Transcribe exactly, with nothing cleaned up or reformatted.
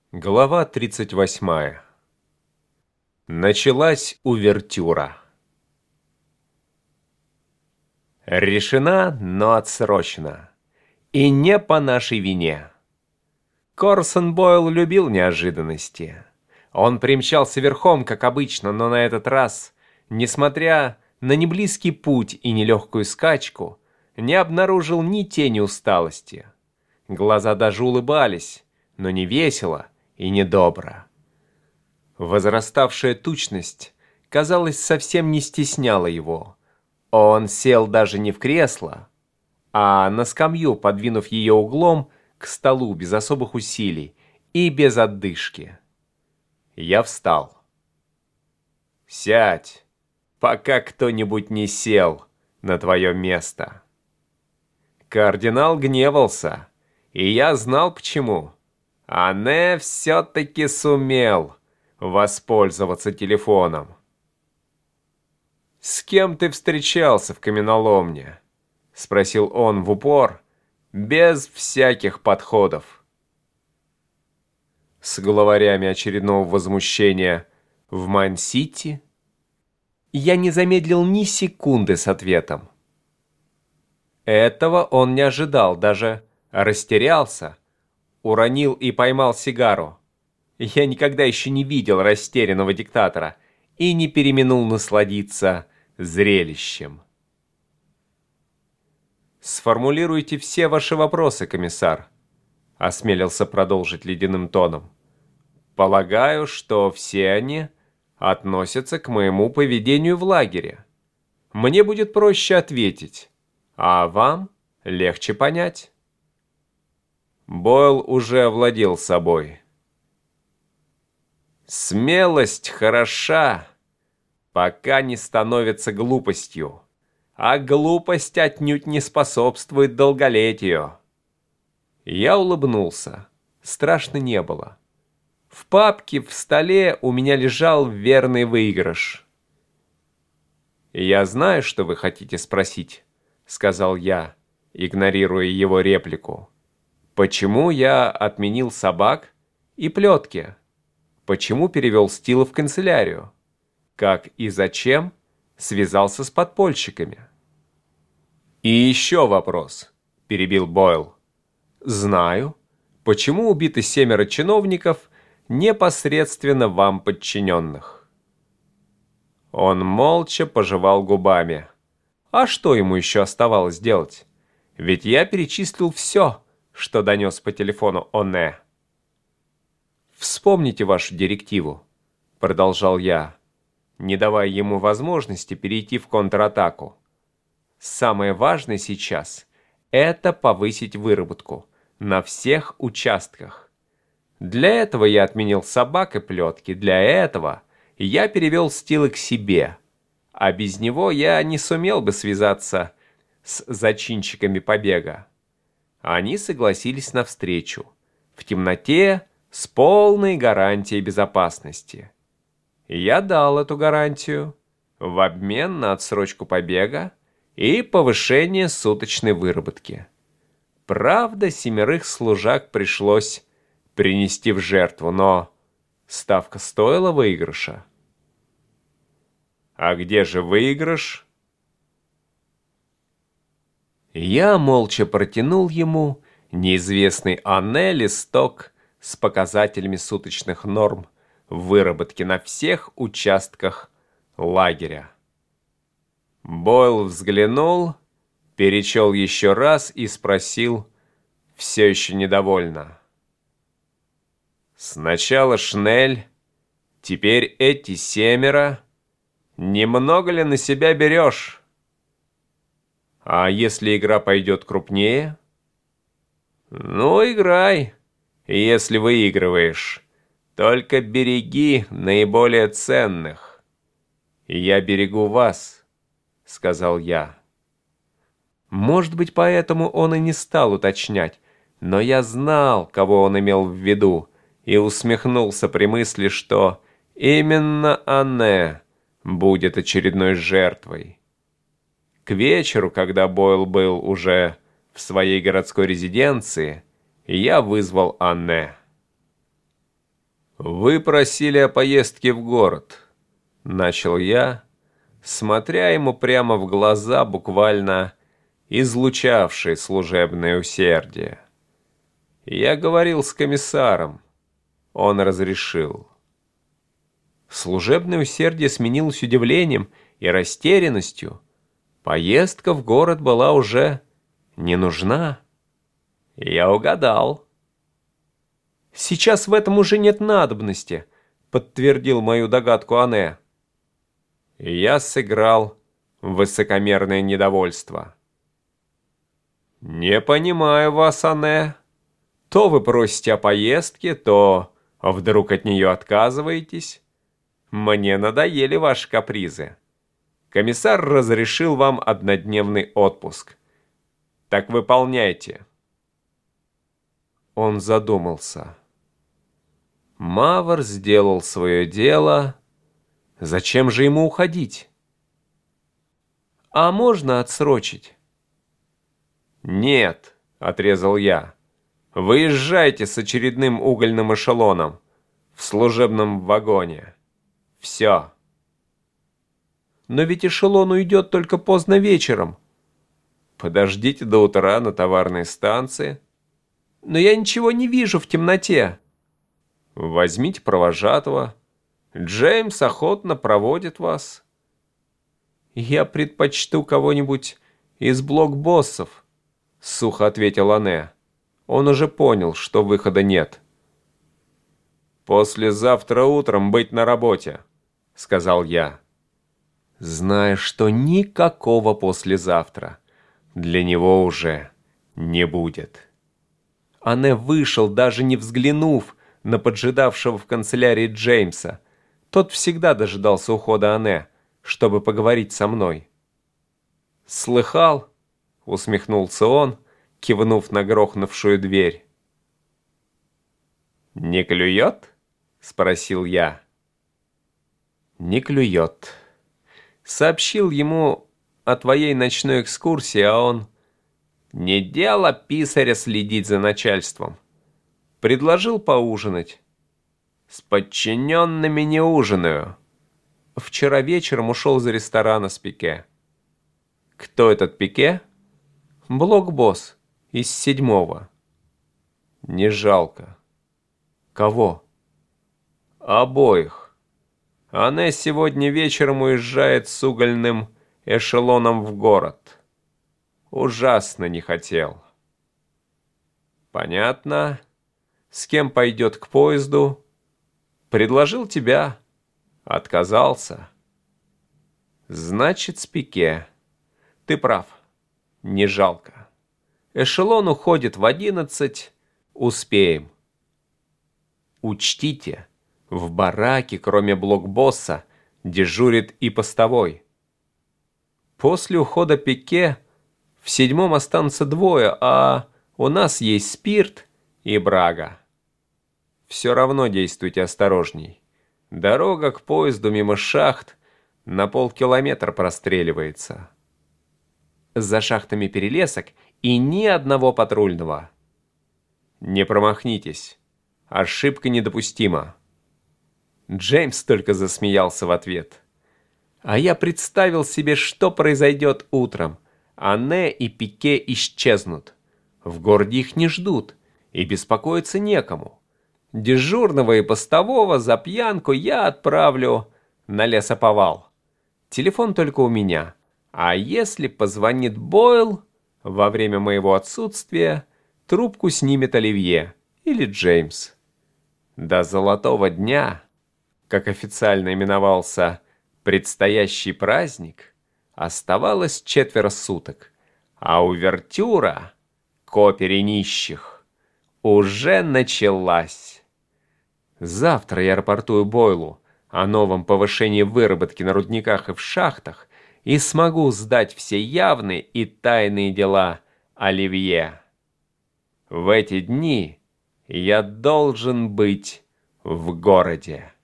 Глава тридцать восьмая. Началась увертюра. Решена, но отсрочена. И не по нашей вине. Корсон Бойл любил неожиданности. Он примчался верхом, как обычно, но на этот раз, несмотря на неблизкий путь и нелегкую скачку, не обнаружил ни тени усталости. Глаза даже улыбались, но не весело и недобро. Возраставшая тучность, казалось, совсем не стесняла его. Он сел даже не в кресло, а на скамью, подвинув ее углом к столу без особых усилий и без отдышки. Я встал. «Сядь, пока кто-нибудь не сел на твое место». Кардинал гневался, и я знал почему. Анне все-таки сумел воспользоваться телефоном. «С кем ты встречался в каменоломне?» — спросил он в упор, без всяких подходов. С главарями очередного возмущения в Майн-Сити я не замедлил ни секунды с ответом. Этого он не ожидал, даже растерялся. Уронил и поймал сигару. Я никогда еще не видел растерянного диктатора и не переминул насладиться зрелищем. «Сформулируйте все ваши вопросы, комиссар», — осмелился продолжить ледяным тоном. «Полагаю, что все они относятся к моему поведению в лагере. Мне будет проще ответить, а вам легче понять». Бойл уже овладел собой. «Смелость хороша, пока не становится глупостью, а глупость отнюдь не способствует долголетию». Я улыбнулся. Страшно не было. В папке в столе у меня лежал верный выигрыш. «Я знаю, что вы хотите спросить», — сказал я, игнорируя его реплику. «Почему я отменил собак и плетки? Почему перевел Стила в канцелярию? Как и зачем связался с подпольщиками?» «И еще вопрос», — перебил Бойл. «Знаю, почему убиты семеро чиновников, непосредственно вам подчиненных». Он молча пожевал губами. А что ему еще оставалось делать? Ведь я перечислил все, что донес по телефону Онне. «Вспомните вашу директиву», — продолжал я, не давая ему возможности перейти в контратаку. «Самое важное сейчас — это повысить выработку на всех участках. Для этого я отменил собак и плетки, для этого я перевел Стила к себе, а без него я не сумел бы связаться с зачинщиками побега. Они согласились на встречу, в темноте, с полной гарантией безопасности. Я дал эту гарантию в обмен на отсрочку побега и повышение суточной выработки. Правда, семерых служак пришлось принести в жертву, но ставка стоила выигрыша. А где же выигрыш? Я молча протянул ему неизвестный Анне листок с показателями суточных норм выработки на всех участках лагеря. Бойл взглянул, перечел еще раз и спросил, все еще недовольно. «Сначала Шнель, теперь эти семеро. Немного ли на себя берешь? А если игра пойдет крупнее?» «Ну, играй, если выигрываешь. Только береги наиболее ценных». «Я берегу вас», — сказал я. Может быть, поэтому он и не стал уточнять, но я знал, кого он имел в виду, и усмехнулся при мысли, что именно Анне будет очередной жертвой. К вечеру, когда Бойл был уже в своей городской резиденции, я вызвал Анне. «Вы просили о поездке в город», — начал я, смотря ему прямо в глаза, буквально излучавшие служебное усердие. Я говорил с комиссаром. Он разрешил. Служебное усердие сменилось удивлением и растерянностью. Поездка в город была уже не нужна. Я угадал. «Сейчас в этом уже нет надобности», — подтвердил мою догадку Анне. Я сыграл высокомерное недовольство. «Не понимаю вас, Анне. То вы просите о поездке, то вдруг от нее отказываетесь. Мне надоели ваши капризы. Комиссар разрешил вам однодневный отпуск. Так выполняйте». Он задумался. Мавр сделал свое дело. Зачем же ему уходить? «А можно отсрочить?» «Нет», — отрезал я. «Выезжайте с очередным угольным эшелоном в служебном вагоне. Все». «Но ведь эшелон уйдет только поздно вечером». «Подождите до утра на товарной станции». «Но я ничего не вижу в темноте». «Возьмите провожатого. Джеймс охотно проводит вас». «Я предпочту кого-нибудь из блокбоссов», — сухо ответил Анне. Он уже понял, что выхода нет. «Послезавтра утром быть на работе», — сказал я, зная, что никакого послезавтра для него уже не будет. Анне вышел, даже не взглянув на поджидавшего в канцелярии Джеймса. Тот всегда дожидался ухода Анне, чтобы поговорить со мной. «Слыхал?» — усмехнулся он, кивнув на грохнувшую дверь. «Не клюет?» — спросил я. «Не клюет». Сообщил ему о твоей ночной экскурсии, а он... Не дело писаря следить за начальством. Предложил поужинать. С подчиненными не ужинаю. Вчера вечером ушел из ресторана с Пике. Кто этот Пике? Блокбосс из седьмого. Не жалко. Кого? Обоих. Она сегодня вечером уезжает с угольным эшелоном в город. Ужасно не хотел. Понятно. С кем пойдет к поезду? Предложил тебя. Отказался. Значит, с Пике. Ты прав. Не жалко. Эшелон уходит в одиннадцать. Успеем. Учтите, в бараке, кроме блокбосса, дежурит и постовой. После ухода Пике в седьмом останутся двое, а у нас есть спирт и брага. Все равно действуйте осторожней. Дорога к поезду мимо шахт на полкилометра простреливается. За шахтами перелесок и ни одного патрульного. Не промахнитесь. Ошибка недопустима. Джеймс только засмеялся в ответ. А я представил себе, что произойдет утром. Анне и Пике исчезнут. В городе их не ждут, и беспокоиться некому. Дежурного и постового за пьянку я отправлю на лесоповал. Телефон только у меня. А если позвонит Бойл во время моего отсутствия, трубку снимет Оливье или Джеймс. До золотого дня, как официально именовался предстоящий праздник, оставалось четверо суток, а увертюра к опере нищих уже началась. Завтра я рапортую Бойлу о новом повышении выработки на рудниках и в шахтах и смогу сдать все явные и тайные дела Оливье. В эти дни я должен быть в городе.